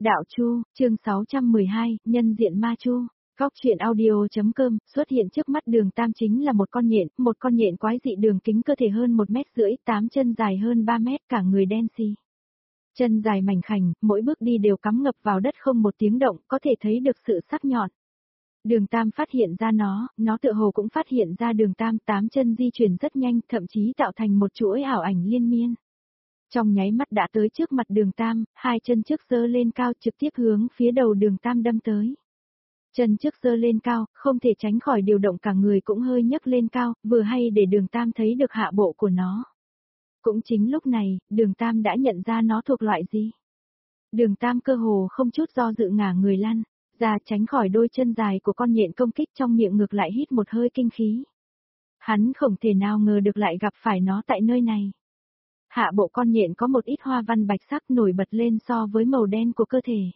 Đạo Chu, chương 612, nhân diện ma chu. Góc truyện audio.com, xuất hiện trước mắt Đường Tam chính là một con nhện quái dị, đường kính cơ thể hơn 1,5 mét, 8 chân dài hơn 3 mét, cả người đen xì. Chân dài mảnh khảnh, mỗi bước đi đều cắm ngập vào đất không một tiếng động, có thể thấy được sự sắc nhọn. Đường Tam phát hiện ra nó tựa hồ cũng phát hiện ra Đường Tam, 8 chân di chuyển rất nhanh, thậm chí tạo thành một chuỗi ảo ảnh liên miên. Trong nháy mắt đã tới trước mặt Đường Tam, hai chân trước giơ lên cao trực tiếp hướng phía đầu Đường Tam đâm tới. Chân trước giơ lên cao, không thể tránh khỏi điều động cả người cũng hơi nhấc lên cao, vừa hay để Đường Tam thấy được hạ bộ của nó. Cũng chính lúc này, Đường Tam đã nhận ra nó thuộc loại gì. Đường Tam cơ hồ không chút do dự ngả người lăn, ra tránh khỏi đôi chân dài của con nhện công kích, trong miệng ngược lại hít một hơi kinh khí. Hắn không thể nào ngờ được lại gặp phải nó tại nơi này. Hạ bộ con nhện có một ít hoa văn bạch sắc nổi bật lên so với màu đen của cơ thể.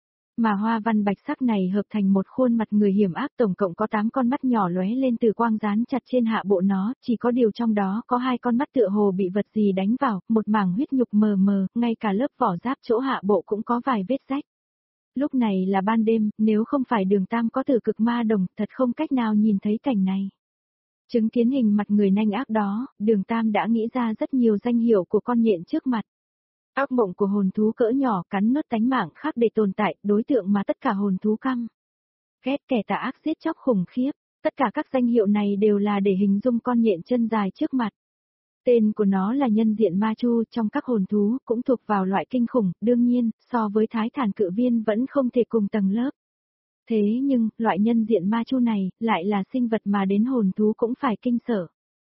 Mà hoa văn bạch sắc này hợp thành một khuôn mặt người hiểm ác, tổng cộng có 8 con mắt nhỏ lóe lên từ quang dán chặt trên hạ bộ nó, chỉ có điều trong đó có 2 con mắt tựa hồ bị vật gì đánh vào, một mảng huyết nhục mờ mờ, ngay cả lớp vỏ giáp chỗ hạ bộ cũng có vài vết rách. Lúc này là ban đêm, nếu không phải Đường Tam có tử cực ma đồng, thật không cách nào nhìn thấy cảnh này. Chứng kiến hình mặt người nanh ác đó, Đường Tam đã nghĩ ra rất nhiều danh hiệu của con nhện trước mặt. Ác mộng của hồn thú cỡ nhỏ, cắn nuốt tánh mạng khác để tồn tại, đối tượng mà tất cả hồn thú căm ghét, kẻ tà ác giết chóc khủng khiếp, tất cả các danh hiệu này đều là để hình dung con nhện chân dài trước mặt. Tên của nó là nhân diện ma chu, trong các hồn thú cũng thuộc vào loại kinh khủng, đương nhiên, so với thái thản cự viên vẫn không thể cùng tầng lớp. Thế nhưng, loại nhân diện ma chu này, lại là sinh vật mà đến hồn thú cũng phải kinh sợ.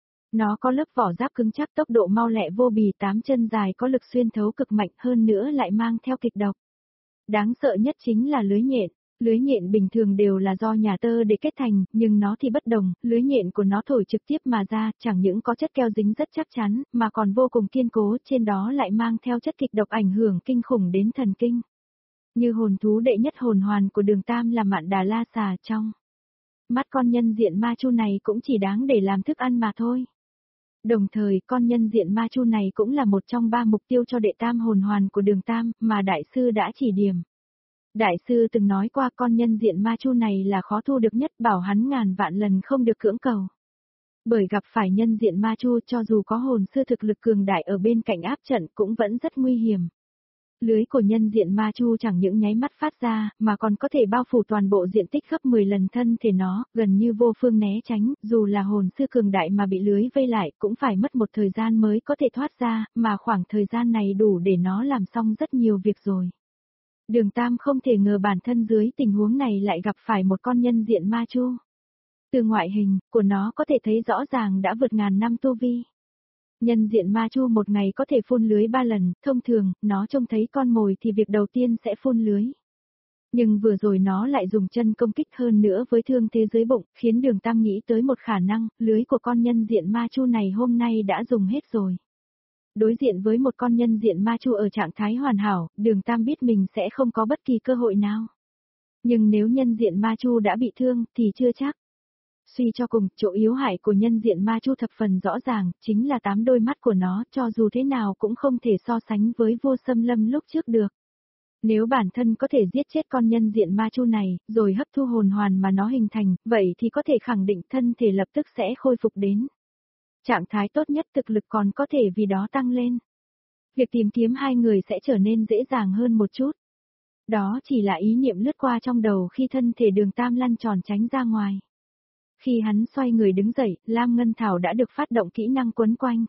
Nó có lớp vỏ giáp cứng chắc, tốc độ mau lẹ vô bì, 8 chân dài có lực xuyên thấu cực mạnh, hơn nữa lại mang theo kịch độc. Đáng sợ nhất chính là lưới nhện. Lưới nhện bình thường đều là do nhà tơ để kết thành, nhưng nó thì bất đồng, lưới nhện của nó thổi trực tiếp mà ra, chẳng những có chất keo dính rất chắc chắn, mà còn vô cùng kiên cố, trên đó lại mang theo chất kịch độc ảnh hưởng kinh khủng đến thần kinh. Như hồn thú đệ nhất hồn hoàn của Đường Tam là Mạn Đà La Xà, trong mắt con nhân diện ma chu này cũng chỉ đáng để làm thức ăn mà thôi. Đồng thời, con nhân diện ma chu này cũng là một trong 3 mục tiêu cho đệ tam hồn hoàn của Đường Tam, mà đại sư đã chỉ điểm. Đại sư từng nói qua con nhân diện ma chu này là khó thu được nhất, bảo hắn ngàn vạn lần không được cưỡng cầu. Bởi gặp phải nhân diện ma chu, cho dù có hồn sư thực lực cường đại ở bên cạnh áp trận cũng vẫn rất nguy hiểm. Lưới của nhân diện ma chu chẳng những nháy mắt phát ra, mà còn có thể bao phủ toàn bộ diện tích gấp 10 lần thân thể nó, gần như vô phương né tránh, dù là hồn sư cường đại mà bị lưới vây lại cũng phải mất một thời gian mới có thể thoát ra, mà khoảng thời gian này đủ để nó làm xong rất nhiều việc rồi. Đường Tam không thể ngờ bản thân dưới tình huống này lại gặp phải một con nhân diện ma chu. Từ ngoại hình của nó có thể thấy rõ ràng đã vượt ngàn năm tu vi. Nhân diện ma chu một ngày có thể phun lưới 3 lần, thông thường, nó trông thấy con mồi thì việc đầu tiên sẽ phun lưới. Nhưng vừa rồi nó lại dùng chân công kích, hơn nữa với thương thế dưới bụng, khiến Đường Tam nghĩ tới một khả năng, lưới của con nhân diện ma chu này hôm nay đã dùng hết rồi. Đối diện với một con nhân diện ma chu ở trạng thái hoàn hảo, Đường Tam biết mình sẽ không có bất kỳ cơ hội nào. Nhưng nếu nhân diện ma chu đã bị thương thì chưa chắc. Suy cho cùng, chỗ yếu hại của nhân diện ma chu thập phần rõ ràng, chính là 8 đôi mắt của nó, cho dù thế nào cũng không thể so sánh với Vô Xâm Lâm lúc trước được. Nếu bản thân có thể giết chết con nhân diện ma chu này, rồi hấp thu hồn hoàn mà nó hình thành, vậy thì có thể khẳng định thân thể lập tức sẽ khôi phục đến trạng thái tốt nhất, thực lực còn có thể vì đó tăng lên. Việc tìm kiếm hai người sẽ trở nên dễ dàng hơn một chút. Đó chỉ là ý niệm lướt qua trong đầu khi thân thể Đường Tam lăn tròn tránh ra ngoài. Khi hắn xoay người đứng dậy, Lam Ngân Thảo đã được phát động kỹ năng quấn quanh.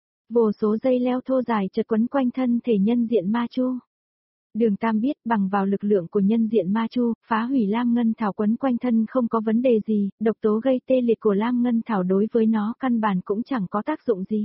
Vô số dây leo thô dài chợt quấn quanh thân thể nhân diện ma chu. Đường Tam biết bằng vào lực lượng của nhân diện ma chu, phá hủy Lam Ngân Thảo quấn quanh thân không có vấn đề gì, độc tố gây tê liệt của Lam Ngân Thảo đối với nó căn bản cũng chẳng có tác dụng gì.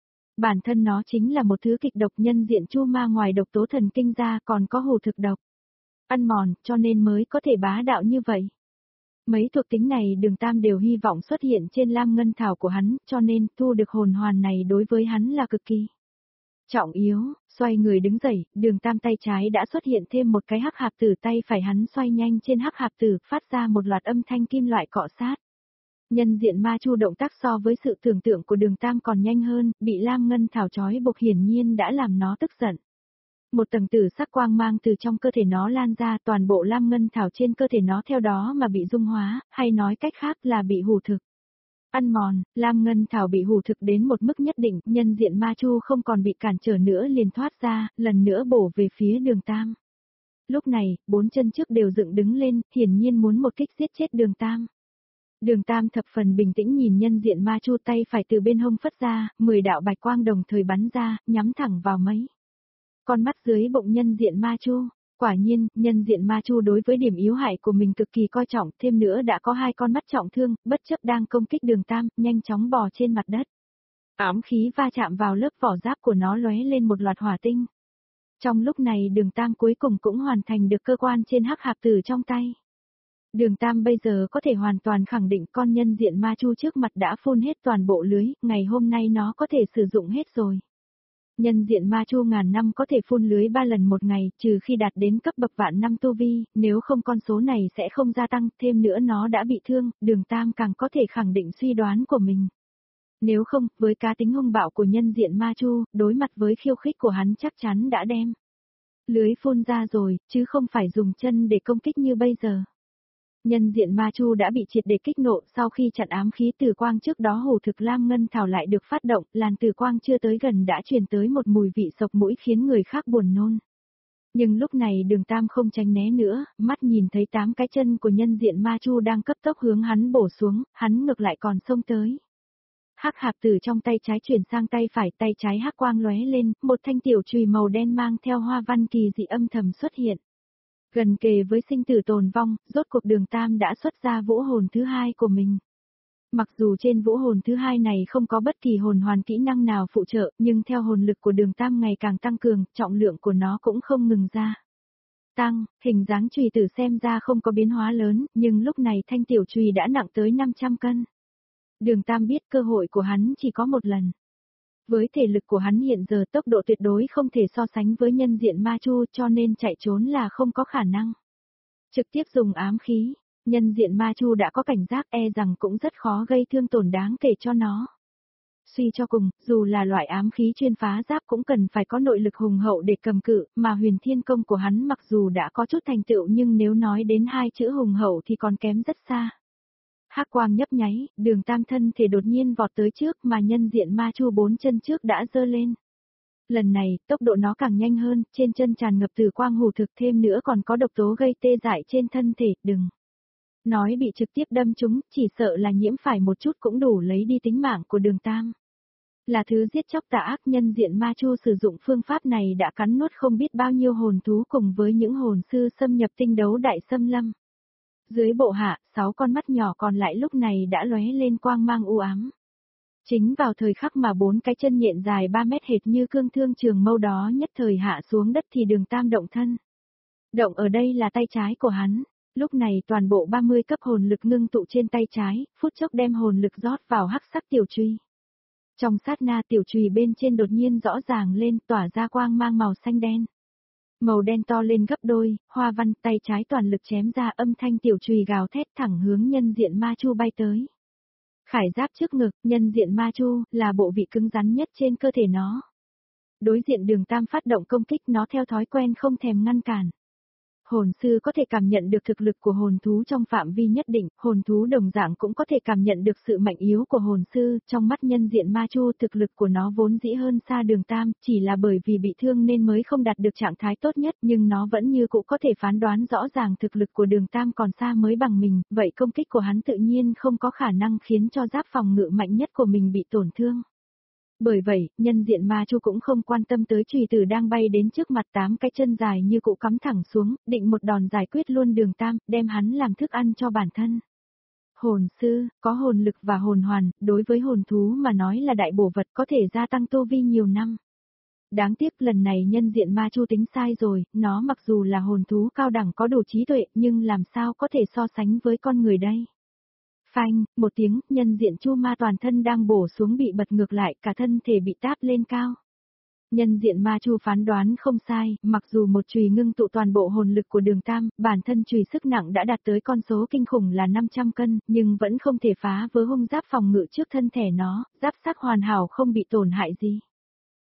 Bản thân nó chính là một thứ kịch độc, nhân diện chu ma ngoài độc tố thần kinh ra còn có hù thực độc. Ăn mòn, cho nên mới có thể bá đạo như vậy. Mấy thuộc tính này Đường Tam đều hy vọng xuất hiện trên Lam Ngân Thảo của hắn, cho nên thu được hồn hoàn này đối với hắn là cực kỳ trọng yếu. Xoay người đứng dậy, Đường Tam tay trái đã xuất hiện thêm một cái hắc hạp tử, tay phải hắn xoay nhanh trên hắc hạp tử, phát ra một loạt âm thanh kim loại cọ sát. Nhân diện ma chu động tác so với sự tưởng tượng của Đường Tam còn nhanh hơn, bị Lam Ngân Thảo trói buộc hiển nhiên đã làm nó tức giận. Một tầng tử sắc quang mang từ trong cơ thể nó lan ra, toàn bộ lam ngân thảo trên cơ thể nó theo đó mà bị dung hóa, hay nói cách khác là bị hủ thực. Ăn mòn, lam ngân thảo bị hủ thực đến một mức nhất định, nhân diện ma chu không còn bị cản trở nữa liền thoát ra, lần nữa bổ về phía Đường Tam. Lúc này, 4 chân trước đều dựng đứng lên, hiển nhiên muốn một kích giết chết Đường Tam. Đường Tam thập phần bình tĩnh nhìn nhân diện ma chu, tay phải từ bên hông phất ra, 10 đạo bạch quang đồng thời bắn ra, nhắm thẳng vào mấy con mắt dưới bụng nhân diện ma chu. Quả nhiên, nhân diện ma chu đối với điểm yếu hại của mình cực kỳ coi trọng, thêm nữa đã có 2 con mắt trọng thương, bất chấp đang công kích Đường Tam, nhanh chóng bò trên mặt đất. Ám khí va chạm vào lớp vỏ giáp của nó lóe lên một loạt hỏa tinh. Trong lúc này Đường Tam cuối cùng cũng hoàn thành được cơ quan trên hắc hạp tử trong tay. Đường Tam bây giờ có thể hoàn toàn khẳng định con nhân diện ma chu trước mặt đã phun hết toàn bộ lưới, ngày hôm nay nó có thể sử dụng hết rồi. Nhân diện ma chu ngàn năm có thể phun lưới 3 lần một ngày, trừ khi đạt đến cấp bậc vạn năm tu vi, nếu không con số này sẽ không gia tăng, thêm nữa nó đã bị thương, Đường Tam càng có thể khẳng định suy đoán của mình. Nếu không, với cá tính hung bạo của nhân diện ma chu, đối mặt với khiêu khích của hắn chắc chắn đã đem lưới phun ra rồi, chứ không phải dùng chân để công kích như bây giờ. Nhân diện ma chu đã bị triệt để kích nộ, sau khi chặn ám khí tử quang trước đó hủ thực lam ngân thảo lại được phát động, làn tử quang chưa tới gần đã truyền tới một mùi vị sộc mũi khiến người khác buồn nôn. Nhưng lúc này Đường Tam không tránh né nữa, mắt nhìn thấy 8 cái chân của nhân diện ma chu đang cấp tốc hướng hắn bổ xuống, hắn ngược lại còn xông tới. Hắc hạp tử trong tay trái chuyển sang tay phải, tay trái hắc quang lóe lên, một thanh tiểu chùy màu đen mang theo hoa văn kỳ dị âm thầm xuất hiện. Gần kề với sinh tử tồn vong, rốt cuộc Đường Tam đã xuất ra vũ hồn thứ 2 của mình. Mặc dù trên vũ hồn thứ 2 này không có bất kỳ hồn hoàn kỹ năng nào phụ trợ, nhưng theo hồn lực của Đường Tam ngày càng tăng cường, trọng lượng của nó cũng không ngừng ra tăng, hình dáng chùy tử xem ra không có biến hóa lớn, nhưng lúc này thanh tiểu chùy đã nặng tới 500 cân. Đường Tam biết cơ hội của hắn chỉ có một lần. Với thể lực của hắn hiện giờ tốc độ tuyệt đối không thể so sánh với nhân diện ma chu, cho nên chạy trốn là không có khả năng. Trực tiếp dùng ám khí, nhân diện ma chu đã có cảnh giác, e rằng cũng rất khó gây thương tổn đáng kể cho nó. Suy cho cùng, dù là loại ám khí chuyên phá giáp cũng cần phải có nội lực hùng hậu để cầm cự, mà huyền thiên công của hắn mặc dù đã có chút thành tựu nhưng nếu nói đến 2 chữ hùng hậu thì còn kém rất xa. Hắc quang nhấp nháy, Đường Tam thân thể đột nhiên vọt tới trước mà nhân diện ma chu 4 chân trước đã giơ lên. Lần này, tốc độ nó càng nhanh hơn, trên chân tràn ngập tử quang hủ thực, thêm nữa còn có độc tố gây tê dại trên thân thể, đừng nói bị trực tiếp đâm trúng, chỉ sợ là nhiễm phải một chút cũng đủ lấy đi tính mạng của Đường Tam. Là thứ giết chóc tà ác, nhân diện ma chu sử dụng phương pháp này đã cắn nuốt không biết bao nhiêu hồn thú cùng với những hồn sư xâm nhập tinh đấu đại xâm lâm. Dưới bộ hạ, 6 con mắt nhỏ còn lại lúc này đã lóe lên quang mang u ám. Chính vào thời khắc mà 4 cái chân nhện dài 3 mét hệt như cương thương trường mâu đó nhất thời hạ xuống đất thì Đường Tam động thân. Động ở đây là tay trái của hắn. Lúc này toàn bộ 30 cấp hồn lực ngưng tụ trên tay trái, phút chốc đem hồn lực rót vào hắc sắc tiểu chùy. Trong sát na tiểu chùy bên trên đột nhiên rõ ràng lên, tỏa ra quang mang màu xanh đen. Màu đen to lên gấp đôi, hoa văn, tay trái toàn lực chém ra, âm thanh tiểu chùy gào thét thẳng hướng nhân diện ma chu bay tới. Khải giáp trước ngực, nhân diện ma chu, là bộ vị cứng rắn nhất trên cơ thể nó. Đối diện Đường Tam phát động công kích, nó theo thói quen không thèm ngăn cản. Hồn sư có thể cảm nhận được thực lực của hồn thú trong phạm vi nhất định, hồn thú đồng dạng cũng có thể cảm nhận được sự mạnh yếu của hồn sư, trong mắt nhân diện ma chu thực lực của nó vốn dĩ hơn xa Đường Tam, chỉ là bởi vì bị thương nên mới không đạt được trạng thái tốt nhất, nhưng nó vẫn như cũ có thể phán đoán rõ ràng thực lực của Đường Tam còn xa mới bằng mình, vậy công kích của hắn tự nhiên không có khả năng khiến cho giáp phòng ngự mạnh nhất của mình bị tổn thương. Bởi vậy, nhân diện ma chu cũng không quan tâm tới chùy tử đang bay đến trước mặt, 8 cái chân dài như cụ cắm thẳng xuống, định một đòn giải quyết luôn Đường Tam, đem hắn làm thức ăn cho bản thân. Hồn sư, có hồn lực và hồn hoàn, đối với hồn thú mà nói là đại bổ vật, có thể gia tăng tu vi nhiều năm. Đáng tiếc lần này nhân diện ma chu tính sai rồi, nó mặc dù là hồn thú cao đẳng có đủ trí tuệ, nhưng làm sao có thể so sánh với con người đây. Phanh, một tiếng, nhân diện chu ma toàn thân đang bổ xuống bị bật ngược lại, cả thân thể bị táp lên cao. Nhân diện ma chu phán đoán không sai, mặc dù một chùy ngưng tụ toàn bộ hồn lực của Đường Tam, bản thân chùy sức nặng đã đạt tới con số kinh khủng là 500 cân, nhưng vẫn không thể phá vỡ hung giáp phòng ngự trước thân thể nó, giáp sắc hoàn hảo không bị tổn hại gì.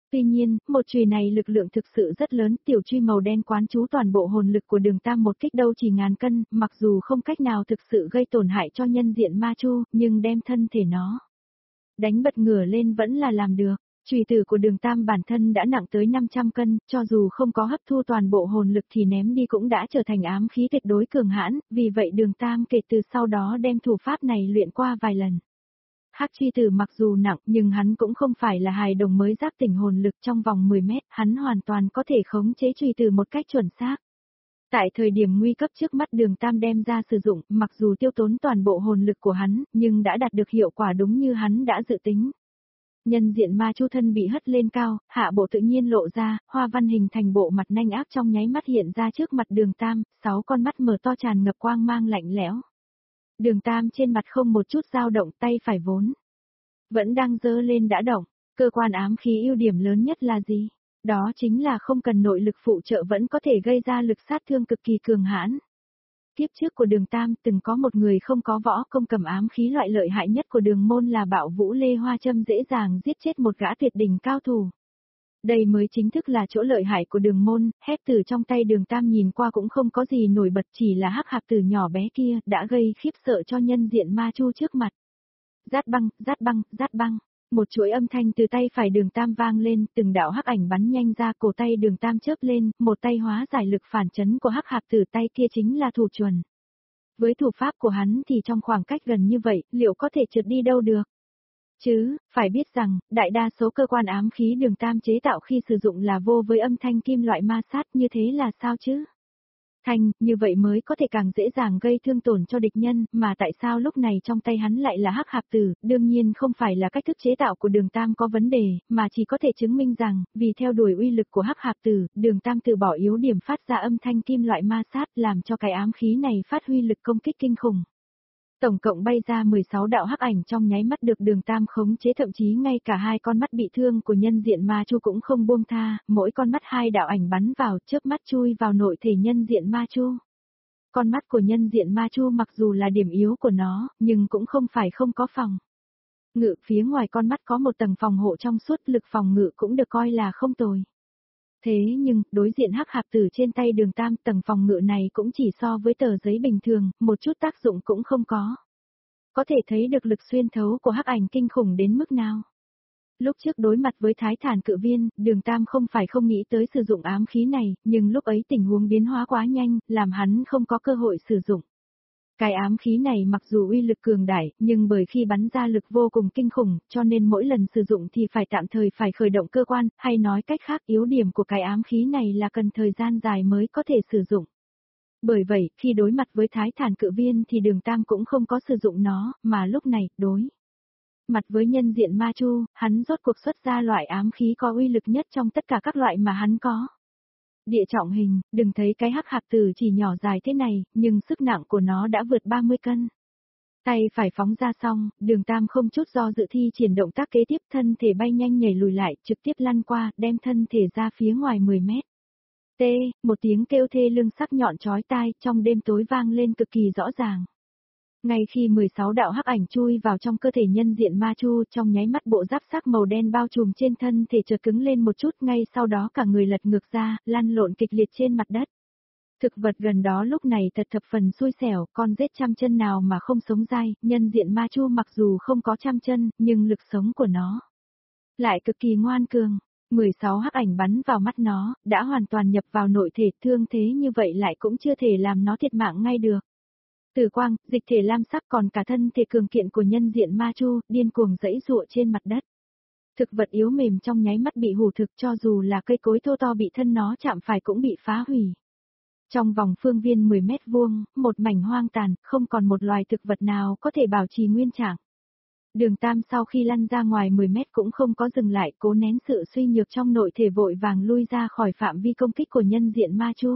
Tuy nhiên, một chùy này lực lượng thực sự rất lớn, tiểu truy màu đen quán trú toàn bộ hồn lực của Đường Tam một kích đâu chỉ ngàn cân, mặc dù không cách nào thực sự gây tổn hại cho nhân diện ma chu, nhưng đem thân thể nó đánh bật ngửa lên vẫn là làm được. Chùy tử của Đường Tam bản thân đã nặng tới 500 cân, cho dù không có hấp thu toàn bộ hồn lực thì ném đi cũng đã trở thành ám khí tuyệt đối cường hãn, vì vậy Đường Tam kể từ sau đó đem thủ pháp này luyện qua vài lần. Hắc chi tử mặc dù nặng nhưng hắn cũng không phải là hài đồng mới giác tỉnh hồn lực, trong vòng 10 mét, hắn hoàn toàn có thể khống chế chùy tử một cách chuẩn xác. Tại thời điểm nguy cấp trước mắt Đường Tam đem ra sử dụng, mặc dù tiêu tốn toàn bộ hồn lực của hắn, nhưng đã đạt được hiệu quả đúng như hắn đã dự tính. Nhân diện ma chu thân bị hất lên cao, hạ bộ tự nhiên lộ ra, hoa văn hình thành bộ mặt nanh ác trong nháy mắt hiện ra trước mặt Đường Tam, 6 con mắt mở to tràn ngập quang mang lạnh lẽo. Đường Tam trên mặt không một chút dao động, tay phải vốn vẫn đang giơ lên đã động. Cơ quan ám khí ưu điểm lớn nhất là gì? Đó chính là không cần nội lực phụ trợ vẫn có thể gây ra lực sát thương cực kỳ cường hãn. Tiếp trước của Đường Tam từng có một người không có võ công cầm ám khí loại lợi hại nhất của Đường môn là Bạo Vũ Lê Hoa Châm, dễ dàng giết chết một gã tuyệt đỉnh cao thủ. Đây mới chính thức là chỗ lợi hại của Đường môn, hét từ trong tay Đường Tam nhìn qua cũng không có gì nổi bật, chỉ là hắc hạp tử nhỏ bé kia đã gây khiếp sợ cho nhân diện ma chu trước mặt. Rát băng, rát băng, rát băng. Một chuỗi âm thanh từ tay phải Đường Tam vang lên, từng đạo hắc ảnh bắn nhanh ra, cổ tay Đường Tam chớp lên, một tay hóa giải lực phản chấn của hắc hạp tử, tay kia chính là thủ chuẩn. Với thủ pháp của hắn thì trong khoảng cách gần như vậy, liệu có thể trượt đi đâu được? Chứ, phải biết rằng, đại đa số cơ quan ám khí Đường Tam chế tạo khi sử dụng là vô với âm thanh kim loại ma sát, như thế là sao chứ? Thanh, như vậy mới có thể càng dễ dàng gây thương tổn cho địch nhân, mà tại sao lúc này trong tay hắn lại là hắc hạp tử, đương nhiên không phải là cách thức chế tạo của Đường Tam có vấn đề, mà chỉ có thể chứng minh rằng, vì theo đuổi uy lực của hắc hạp tử, Đường Tam từ bỏ yếu điểm phát ra âm thanh kim loại ma sát, làm cho cái ám khí này phát huy lực công kích kinh khủng. Tổng cộng bay ra 16 đạo hắc ảnh trong nháy mắt được Đường Tam khống chế, thậm chí ngay cả hai con mắt bị thương của nhân diện ma chu cũng không buông tha, mỗi con mắt hai đạo ảnh bắn vào, chớp mắt chui vào nội thể nhân diện ma chu. Con mắt của nhân diện ma chu mặc dù là điểm yếu của nó, nhưng cũng không phải không có phòng ngự, phía ngoài con mắt có một tầng phòng hộ trong suốt, lực phòng ngự cũng được coi là không tồi. Thế nhưng, đối diện hắc hạp tử trên tay Đường Tam, tầng phòng ngự này cũng chỉ so với tờ giấy bình thường, một chút tác dụng cũng không có. Có thể thấy được lực xuyên thấu của hắc ảnh kinh khủng đến mức nào. Lúc trước đối mặt với Thái Thản Cự Viên, Đường Tam không phải không nghĩ tới sử dụng ám khí này, nhưng lúc ấy tình huống biến hóa quá nhanh, làm hắn không có cơ hội sử dụng. Cái ám khí này mặc dù uy lực cường đại, nhưng bởi khi bắn ra lực vô cùng kinh khủng, cho nên mỗi lần sử dụng thì phải tạm thời phải khởi động cơ quan, hay nói cách khác, yếu điểm của cái ám khí này là cần thời gian dài mới có thể sử dụng. Bởi vậy, khi đối mặt với Thái Thản Cự Viên thì Đường Tam cũng không có sử dụng nó, mà lúc này, đối mặt với nhân diện ma chu, hắn rốt cuộc xuất ra loại ám khí có uy lực nhất trong tất cả các loại mà hắn có. Địa trọng hình, đừng thấy cái hắc hạp tử chỉ nhỏ dài thế này, nhưng sức nặng của nó đã vượt 30 cân. Tay phải phóng ra xong, Đường Tam không chút do dự thi triển động tác kế tiếp, thân thể bay nhanh nhảy lùi lại, trực tiếp lăn qua, đem thân thể ra phía ngoài 10 mét. T, một tiếng kêu thê lương sắc nhọn chói tai, trong đêm tối vang lên cực kỳ rõ ràng. Ngay khi 16 đạo hắc ảnh chui vào trong cơ thể nhân diện ma chu, trong nháy mắt bộ giáp sắc màu đen bao trùm trên thân thể chợt cứng lên một chút, ngay sau đó cả người lật ngược ra, lăn lộn kịch liệt trên mặt đất. Thực vật gần đó lúc này thật thập phần xui xẻo, con rết trăm chân nào mà không sống dai, nhân diện ma chu mặc dù không có trăm chân, nhưng lực sống của nó lại cực kỳ ngoan cường. 16 hắc ảnh bắn vào mắt nó, đã hoàn toàn nhập vào nội thể, thương thế như vậy lại cũng chưa thể làm nó thiệt mạng ngay được. Tử quang, dịch thể lam sắc, còn cả thân thể cường kiện của nhân diện ma chu, điên cuồng giãy giụa trên mặt đất. Thực vật yếu mềm trong nháy mắt bị hủ thực, cho dù là cây cối thô to bị thân nó chạm phải cũng bị phá hủy. Trong vòng phương viên 10 mét vuông, một mảnh hoang tàn, không còn một loài thực vật nào có thể bảo trì nguyên trạng. Đường Tam sau khi lăn ra ngoài 10 mét cũng không có dừng lại, cố nén sự suy nhược trong nội thể, vội vàng lui ra khỏi phạm vi công kích của nhân diện ma chu.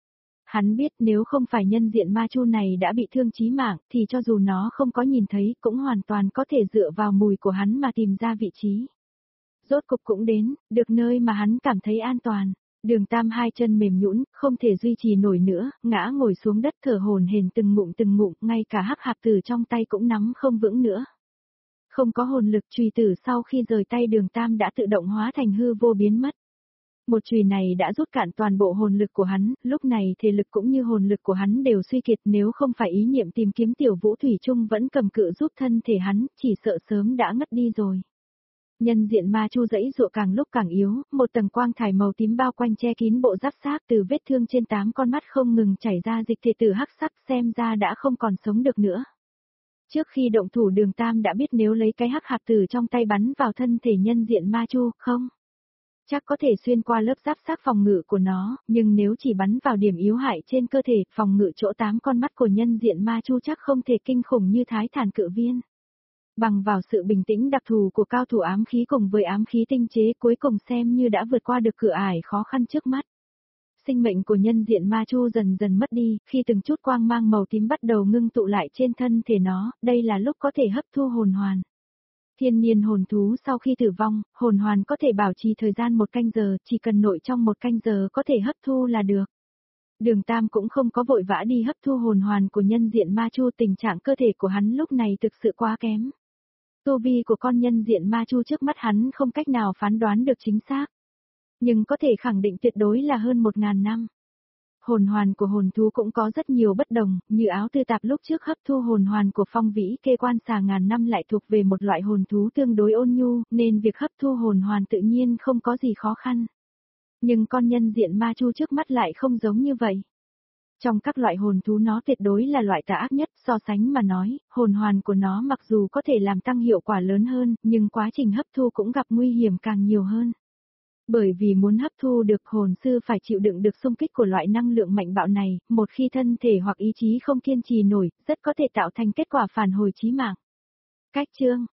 Hắn biết nếu không phải nhân diện ma chu này đã bị thương chí mạng, thì cho dù nó không có nhìn thấy, cũng hoàn toàn có thể dựa vào mùi của hắn mà tìm ra vị trí. Rốt cục cũng đến, được nơi mà hắn cảm thấy an toàn. Đường Tam hai chân mềm nhũn, không thể duy trì nổi nữa, ngã ngồi xuống đất thở hổn hển từng ngụm, ngay cả hắc hạp tử trong tay cũng nắm không vững nữa. Không có hồn lực, chùy tử sau khi rời tay Đường Tam đã tự động hóa thành hư vô biến mất. Một chùy này đã rút cạn toàn bộ hồn lực của hắn, lúc này thể lực cũng như hồn lực của hắn đều suy kiệt, nếu không phải ý niệm tìm kiếm Tiểu Vũ Thủy Chung vẫn cầm cự giúp thân thể hắn, chỉ sợ sớm đã ngất đi rồi. Nhân diện ma chu dãy dụa càng lúc càng yếu, một tầng quang thải màu tím bao quanh che kín bộ giáp xác, từ vết thương trên 8 con mắt không ngừng chảy ra dịch thể tử hắc sắc, xem ra đã không còn sống được nữa. Trước khi động thủ Đường Tam đã biết nếu lấy cái hắc hạt tử trong tay bắn vào thân thể nhân diện ma chu, không chắc có thể xuyên qua lớp giáp xác phòng ngự của nó, nhưng nếu chỉ bắn vào điểm yếu hại trên cơ thể, phòng ngự chỗ 8 con mắt của nhân diện ma chu chắc không thể kinh khủng như Thái Thản Cự Viên. Bằng vào sự bình tĩnh đặc thù của cao thủ ám khí cùng với ám khí tinh chế, cuối cùng xem như đã vượt qua được cửa ải khó khăn trước mắt. Sinh mệnh của nhân diện ma chu dần dần mất đi, khi từng chút quang mang màu tím bắt đầu ngưng tụ lại trên thân thể nó, đây là lúc có thể hấp thu hồn hoàn. Thiên niên hồn thú sau khi tử vong, hồn hoàn có thể bảo trì thời gian 1 canh giờ, chỉ cần nội trong 1 canh giờ có thể hấp thu là được. Đường Tam cũng không có vội vã đi hấp thu hồn hoàn của nhân diện ma chu, tình trạng cơ thể của hắn lúc này thực sự quá kém. Tu vi của con nhân diện ma chu trước mắt hắn không cách nào phán đoán được chính xác. Nhưng có thể khẳng định tuyệt đối là hơn 1000 năm. Hồn hoàn của hồn thú cũng có rất nhiều bất đồng, như áo tư tạp lúc trước hấp thu hồn hoàn của phong vĩ kê quan xà ngàn năm lại thuộc về một loại hồn thú tương đối ôn nhu, nên việc hấp thu hồn hoàn tự nhiên không có gì khó khăn. Nhưng con nhân diện ma chu trước mắt lại không giống như vậy. Trong các loại hồn thú nó tuyệt đối là loại tà ác nhất, so sánh mà nói, hồn hoàn của nó mặc dù có thể làm tăng hiệu quả lớn hơn, nhưng quá trình hấp thu cũng gặp nguy hiểm càng nhiều hơn. Bởi vì muốn hấp thu được hồn sư phải chịu đựng được xung kích của loại năng lượng mạnh bạo này, một khi thân thể hoặc ý chí không kiên trì nổi, rất có thể tạo thành kết quả phản hồi chí mạng. Cách chương